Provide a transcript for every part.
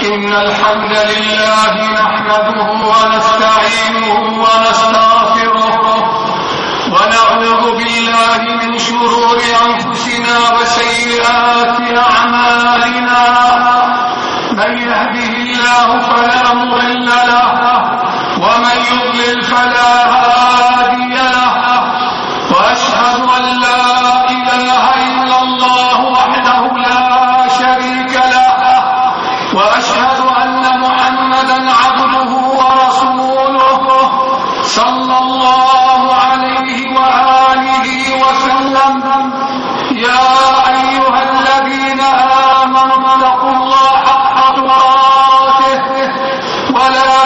إن الحمد لله نحمده ونستعينه ونستغفره ونعوذ بالله من شرور أنفسنا وسيئات أعمالنا. من يهده الله فلا مضل له ومن يضلل فلا هادي له. وأشهد أن لا إله إلا الله وحده لا شريك له. وأشهد أن محمدا عبده ورسوله صلى الله عليه وآله وسلم. يا أيها الذين آمنوا اتقوا الله حق تقاته ولا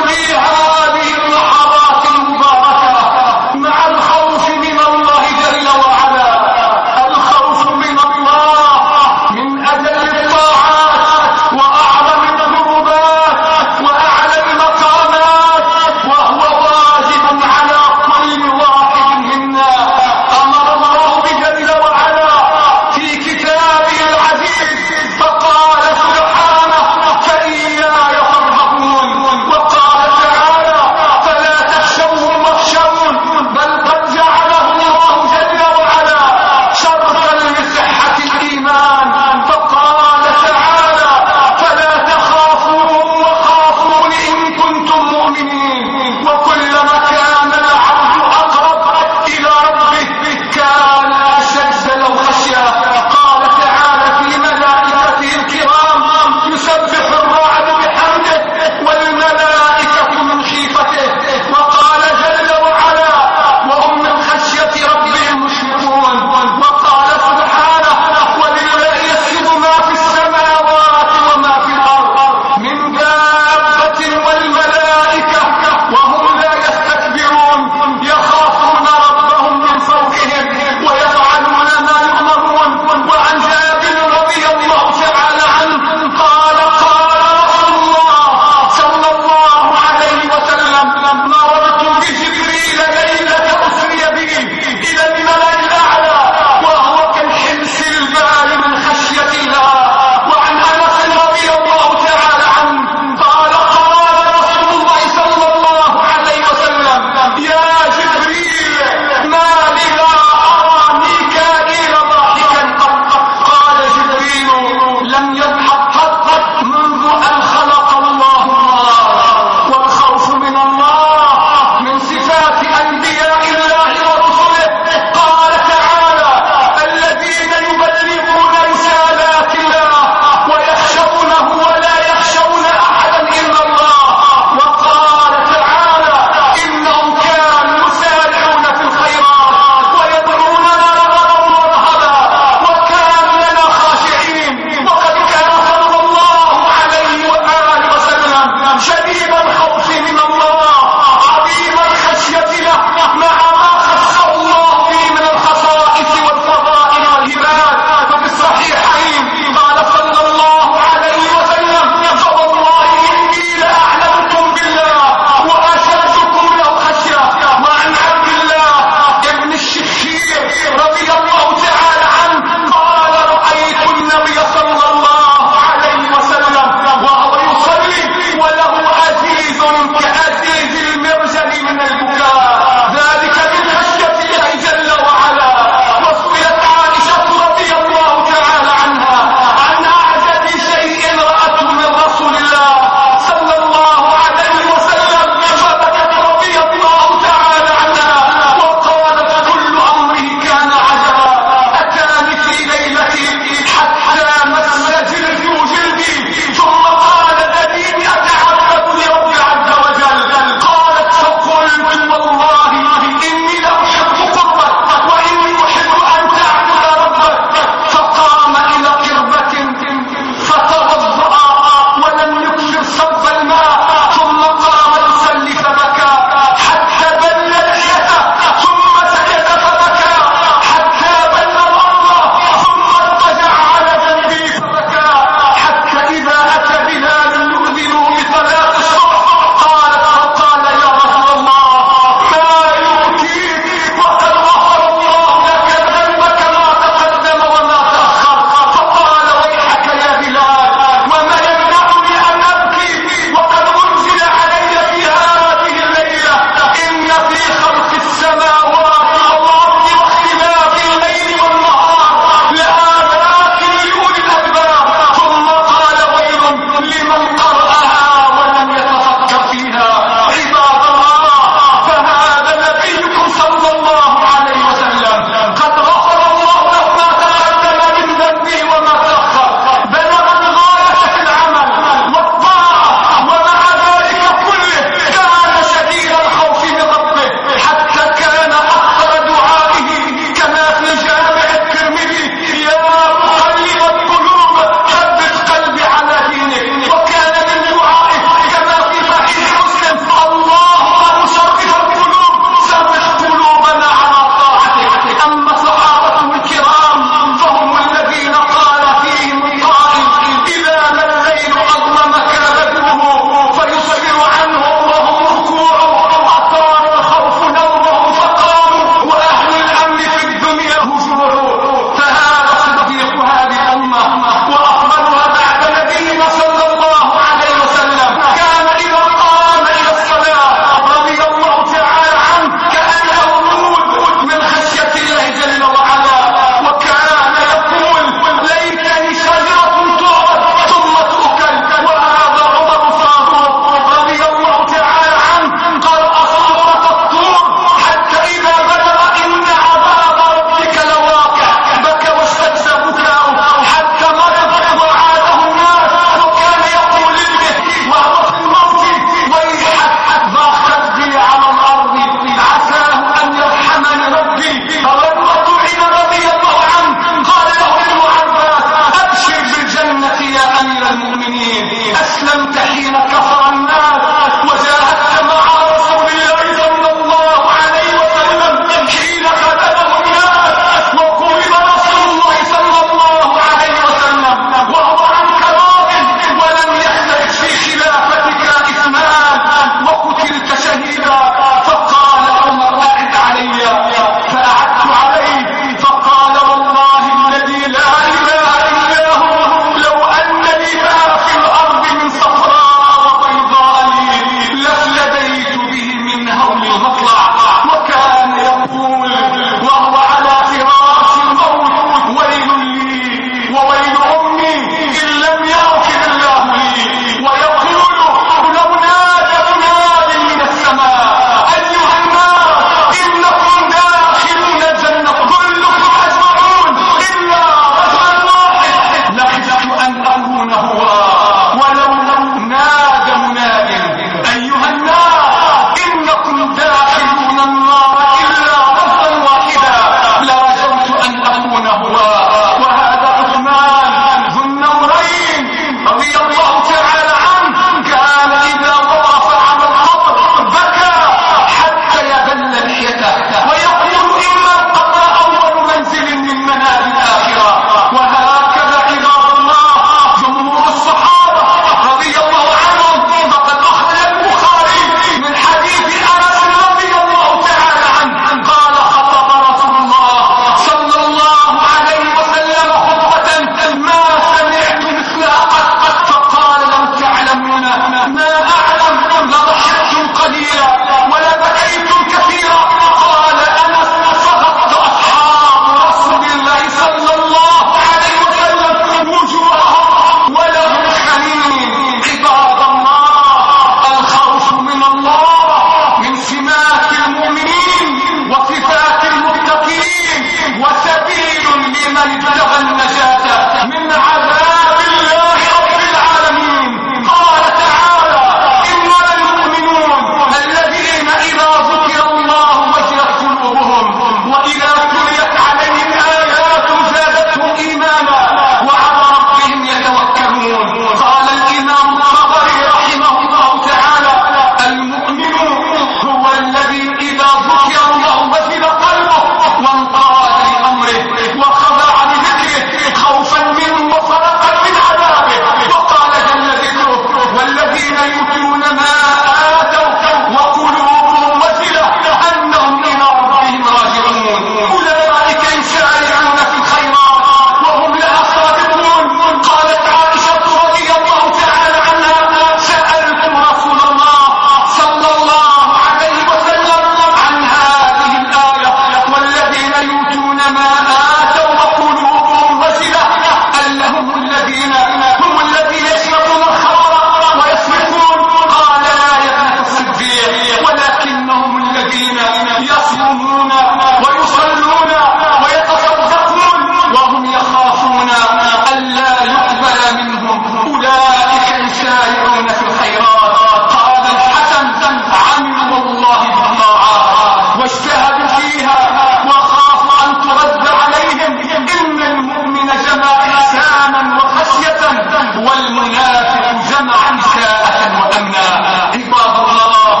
ابتغى النجاة من عذاب الله رب العالمين. قال تعالى: إنما المؤمنون الذين إذا ذكر الله وجلت قلوبهم وإذا تليت عليهم آياته زادتهم إيمانا وعلى ربهم يتوكلون. قال الإمام الطبري رحمه الله تعالى: المؤمن هو الذي إذا ذكر الله وجل قلبه وانقاد لأمره وخضع لذكره خوفا منه وفرقا من عذابه. وقال جل ذكره: والذين يؤتون ما آتوا وقلوبهم وجلة أنهم إلى ربهم راجعون. أولئك يسارعون في الخيرات وهم لها صادقون. قالت عائشة رضي الله تعالى عنها: سألت رسول الله صلى الله عليه وسلم عن هذه الآية: والذين يؤتون ما آتوا وقلوبهم وجلة أنهم الذين يشربون الخمر ويسرقون. قال: لا يا ابنة الصديق، ولكنهم الذين يصومون ويصلون ويتصدقون وهم يخافون ألا يقبل منهم. أولئك يسارعون في الخيرات. قال الحسن: عملوا والله بالطاعات واجتهدوا فيها وخافوا أن ترد عليهم. إن المؤمن جمع إحسانا وخشية والمنافق جمع نساءة وأمنا. عباد الله،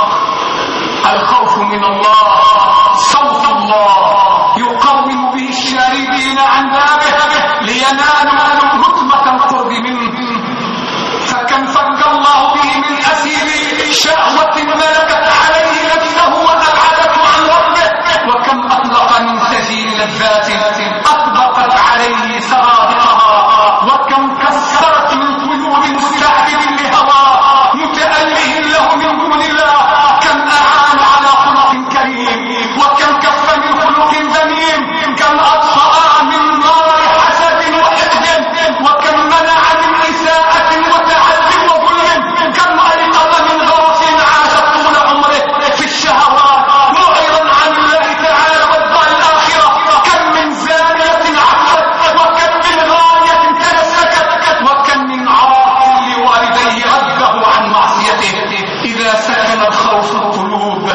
الخوف من الله صوت الله يقوم به الشاربين عن بابه لينالوا رتبة القرب منه. فكم فك الله به من أسير شهوة ملكت عليه نفسه وأبعدته عن ربه، وكم أطلق من سجين لذات أطبقت عليه سرابقها، وكم كسرت من قلوب مستعبد لهواه متأله له من دون الله. كم أعان على خلق كريم وكم كف من خلق ذميم. كم أطفأ من نار حسد وحقد وكم منع من إساءة وتعد وظلم. كم أيقظ من غرس عاش طول عمره في الشهوات معرضا عن الله تعالى والدار الآخرة. كم من زانية عفت وكم من غاية تمسكت وكم من عاق لوالديه رده عن معصيته. إذا سكن الخوف القلوب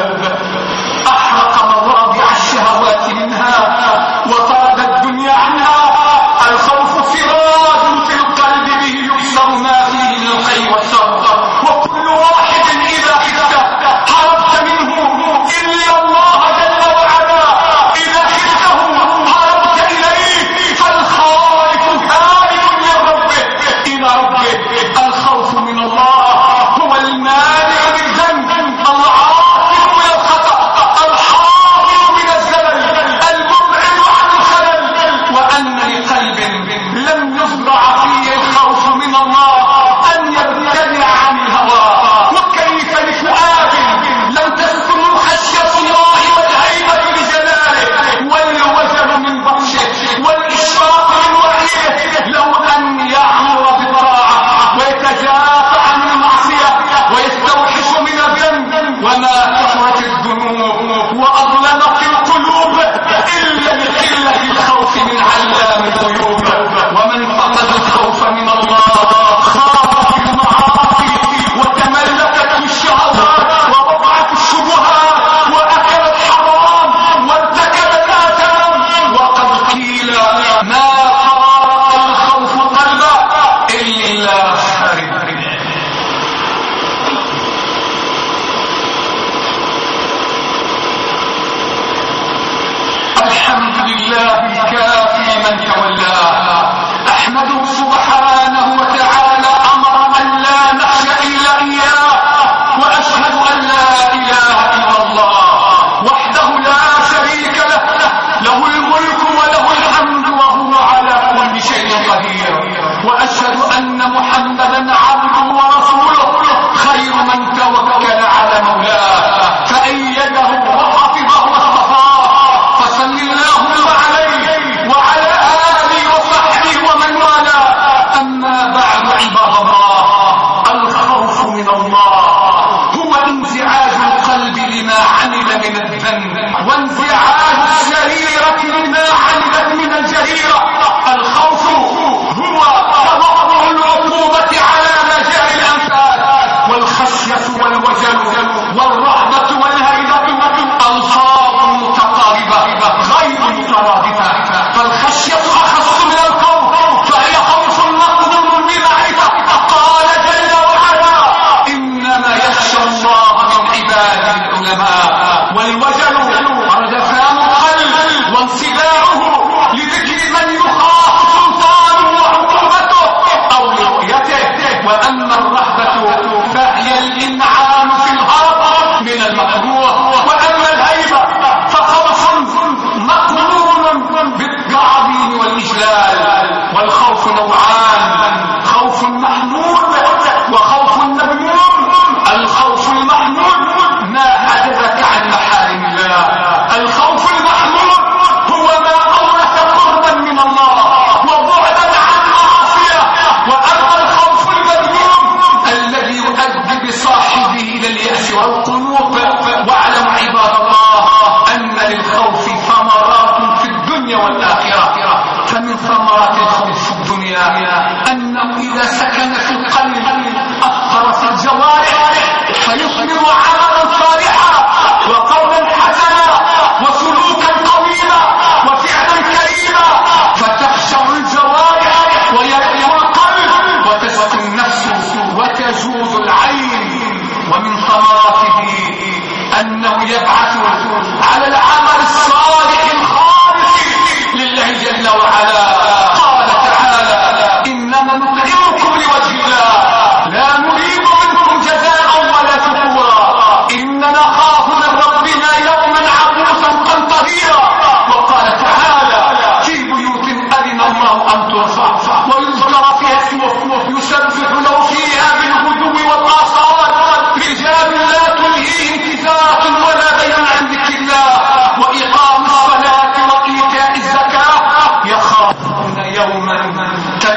أحرق مواضع الشهوات منها وطرد الدنيا عنها. الخوف سراج في القلب به يكسر ما فيه من الخير والشر، وكل واحد إذا خفت هربت منه إلا الله جل وعلا. إذا خفته هربت إليه، فالخائف هارب من ربه إلى ربه. الخوف من الله هو المانع للذنب، العاصم من الخطأ، الحافظ من الزلل، المبعد عن الخلل. وأن لقلب لم يزرع فيه الخوف من الله أن يبتدع عن الهوى. وكيف لفؤاد لم تسكن خشية الله والهيبة لجلاله والوجل من بطشه والإشراق من وحيه لو أن يعمر بالطاعة ويتجافى عن المعصية ويستوحش من الذنب. وما كثرت الذنوب وأظلمت القلوب إلا لقلة الخوف من علام الغيوب. ومن فقد الخوف من الله خاف في المعاصي وتملكت الشهوات ووضعت الشبهات وأكل الحرام وارتكب الآثام. وقد قيل: ما فارق الخوف قلبه إلا حرب. الحمد لله الكافي من تولاه. أحمده سبحانه وتعالى أمر أن لا نخشى إلا إياه. وأشهد أن لا إله إلا الله وحده لا شريك له، له الملك وله الحمد وهو على كل شيء قدير. وأشهد أن محمدا عبده ورسوله خير من توكل على مولاه فأيده وحفظه واصطفاه. فصل اللهم عليه وعلى آله الاستسلال. والخوف نوعان: خوف محمود وخوف مذموم. الخوف المحمود ما حدثك عن محارم الله. الخوف المحمود هو ما أورث قربا من الله وبعدا عن معاصيه. وأما الخوف المذموم الذي يؤدي بصاحبه إلى اليأس والقنوط. واعلم عباد الله أن للخوف ثمرات في الدنيا والآخرة. فمن ثمرات الخوف في الدنيا أنه إذا سكن في القلب أثر في الجوارح فيثمر عملا صالحا وقولا حسنا وسلوكا قويما وفعلا كريما، فتخشع الجوارح ويرقى القلب وتسكن النفس وتجود العين. ومن ثمراته أنه يبعث على العمل الصالح الخالص لله جل وعلا. قال تعالى: إنما نطعمكم لوجه الله لا نريد منكم جزاء ولا شكورا إننا نخاف من ربنا يوما عبوسا قمطريرا. وقال تعالى: في بيوت أذن الله أن ترفع ويذكر فيها اسمه يسبح له فيها بالغدو والآصال رجال لا تلهيهم تجارة ولا بيع عن ذكر الله وإقام الصلاة وإيتاء الزكاة يخافون يوما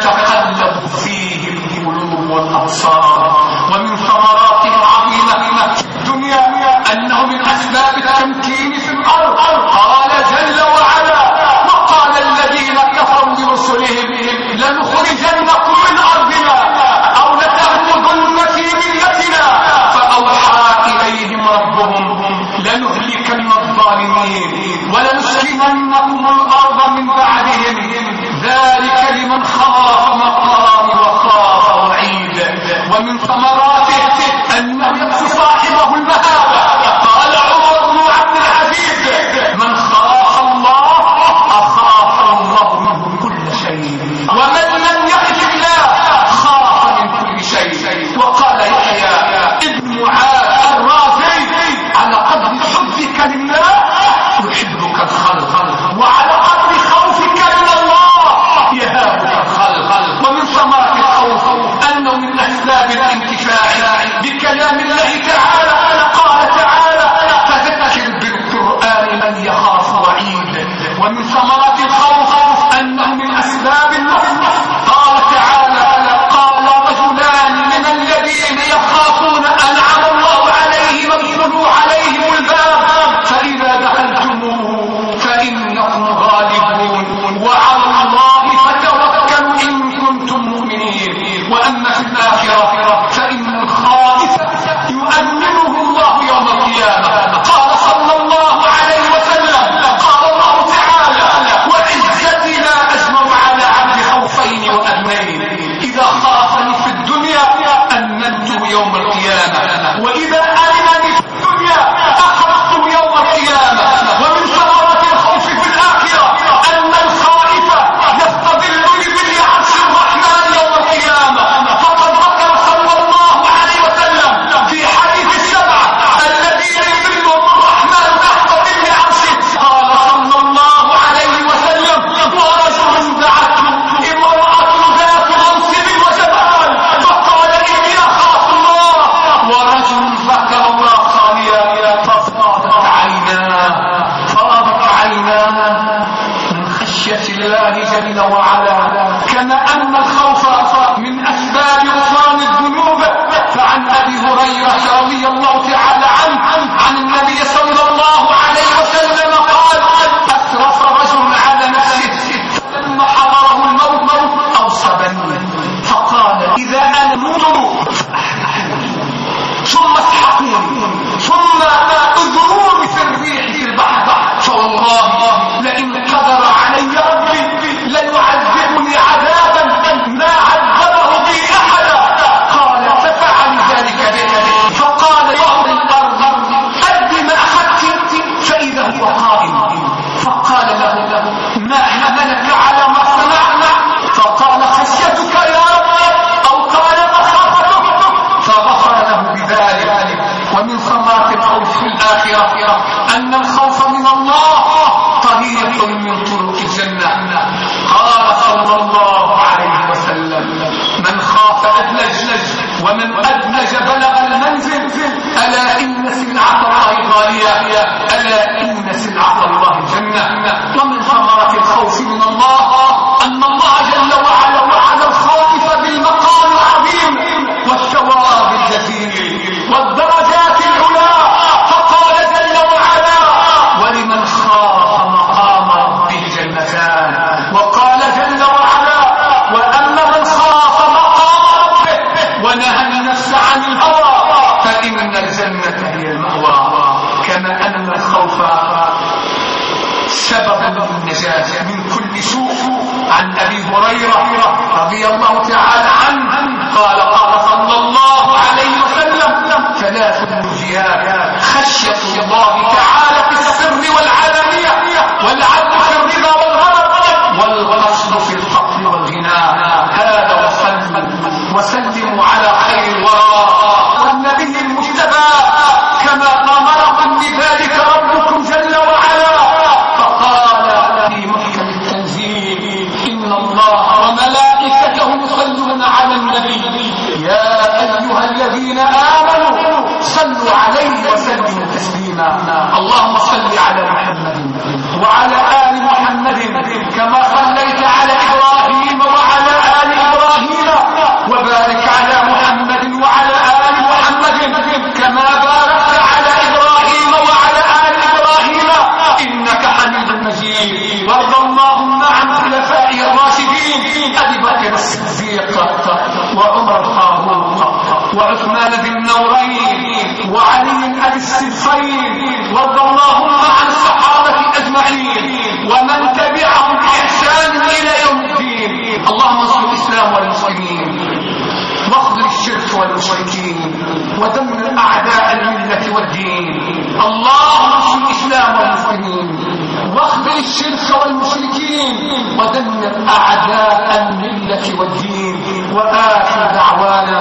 تتقلب فيه القلوب والأبصار. ومن ثمراته العظيمة في الدنيا أنه من أسباب التمكين في الأرض. قال جل وعلا: وقال الذين كفروا برسلهم لنخرجنكم من أرضنا أو لتعبدن في ملتنا فأوحى إليهم ربهم لنهلكن الظالمين ولنسكننكم الأرض من بعدهم ذلك لمن خاف مقامي وخاف وعيد. ومن ثمراته أنه يكفي صاحبه المهابة. قال عمر بن عبد العزيز: من خاف الله أخاف الله منه كل شيء ومن لم يخف الله خاف من كل شيء. وقال يحيى ابن معاذ الرازي: على قدر حبك لله يحبك الخلق وعلى قدر خوفك من الله يهابك الخلق. ومن ثمرات الخوف أنه من أسباب الانتفاع بكلام الله تعالى. قال تعالى: فذكر بالقرآن من يخاف وعيد. ومن ثمرات الخوف أنه من أسباب النصر. قال تعالى: قال رجلان من الذين يخافون أنعم الله عليهم ادخلوا عليهم الباب فإذا دخلتموه فإنكم غالبون وعلى الله فتوكلوا إن كنتم مؤمنين. وأما في الآخرة فإن الخائف يؤمنه الله يوم القيامة. قال صلى الله عليه وسلم: قال الله تعالى: وعزتي لا أجمع على عبد خوفين وأمنين إذا خافني في الدنيا أمنته يوم القيامة وإذا أمنني في الدنيا أخذته يوم القيامة. ومن ثمرات الخوف في الآخرة أن الخائف يستظل بظل عرش الرحمن يوم القيامة. فقد ذكر صلى الله عليه وسلم في حديث السبعة الذين يظلهم الرحمن تحت ظل عرشه. قال صلى الله عليه وسلم: ورجل دعته امرأة ذات منصب وجمال فقال إني أخاف الله. ورجل ذكر الله خاليا ففاضت عيناه من خشية الله جل وعلا. كما أن الخوف من أسباب غفران الذنوب. فعن أبي هريرة رضي الله تعالى عنه عن النبي صلى الله عليه وسلم قال: أسرف رجل على نفسه فلما حضره الموت أوصبني فقال: إذا أنا موت ثم اسحقوني ثم اذروني في الريح في البحر فوالله لئن قدر علي ربي ليعذبني عذابا ما الله تعالى عنه قال صلى الله عليه وسلم: 3 منجيات: خشية الله تعالى في السر والعلانية، والعدل في الرضا والغضب، والقصد في الفقر والغنى. هذا وسلموا على خير الورى والنبي المجتبى كما أمركم بذلك ربكم جل وعلا، فقال في محكم التنزيل: إن الله وملائكته يصلون على النبي يا أيها الذين آمنوا صلوا عليه وسلموا تسليما. اللهم صل على محمد وعلى آل محمد كما صليت على إبراهيم وعلى آل إبراهيم، وبارك على محمد وعلى آل محمد كما باركت على إبراهيم وعلى آل إبراهيم إنك حميد مجيد. وارض اللهم عن خلفائه الراشدين أبي بكر الصديق وعمر الفاروق وعثمان ذي النورين وعلي أبي السبطين. وارض اللهم عن الصحابة أجمعين ومن تبعهم بإحسان إلى يوم الدين. اللهم انصر الإسلام والمسلمين واخذل الشرك والمشركين ودمر أعداء الملة والدين. اللهم انصر الإسلام والمسلمين واخذل الشرك والمشركين ودمر أعداء الملة والدين. وآخر دعوانا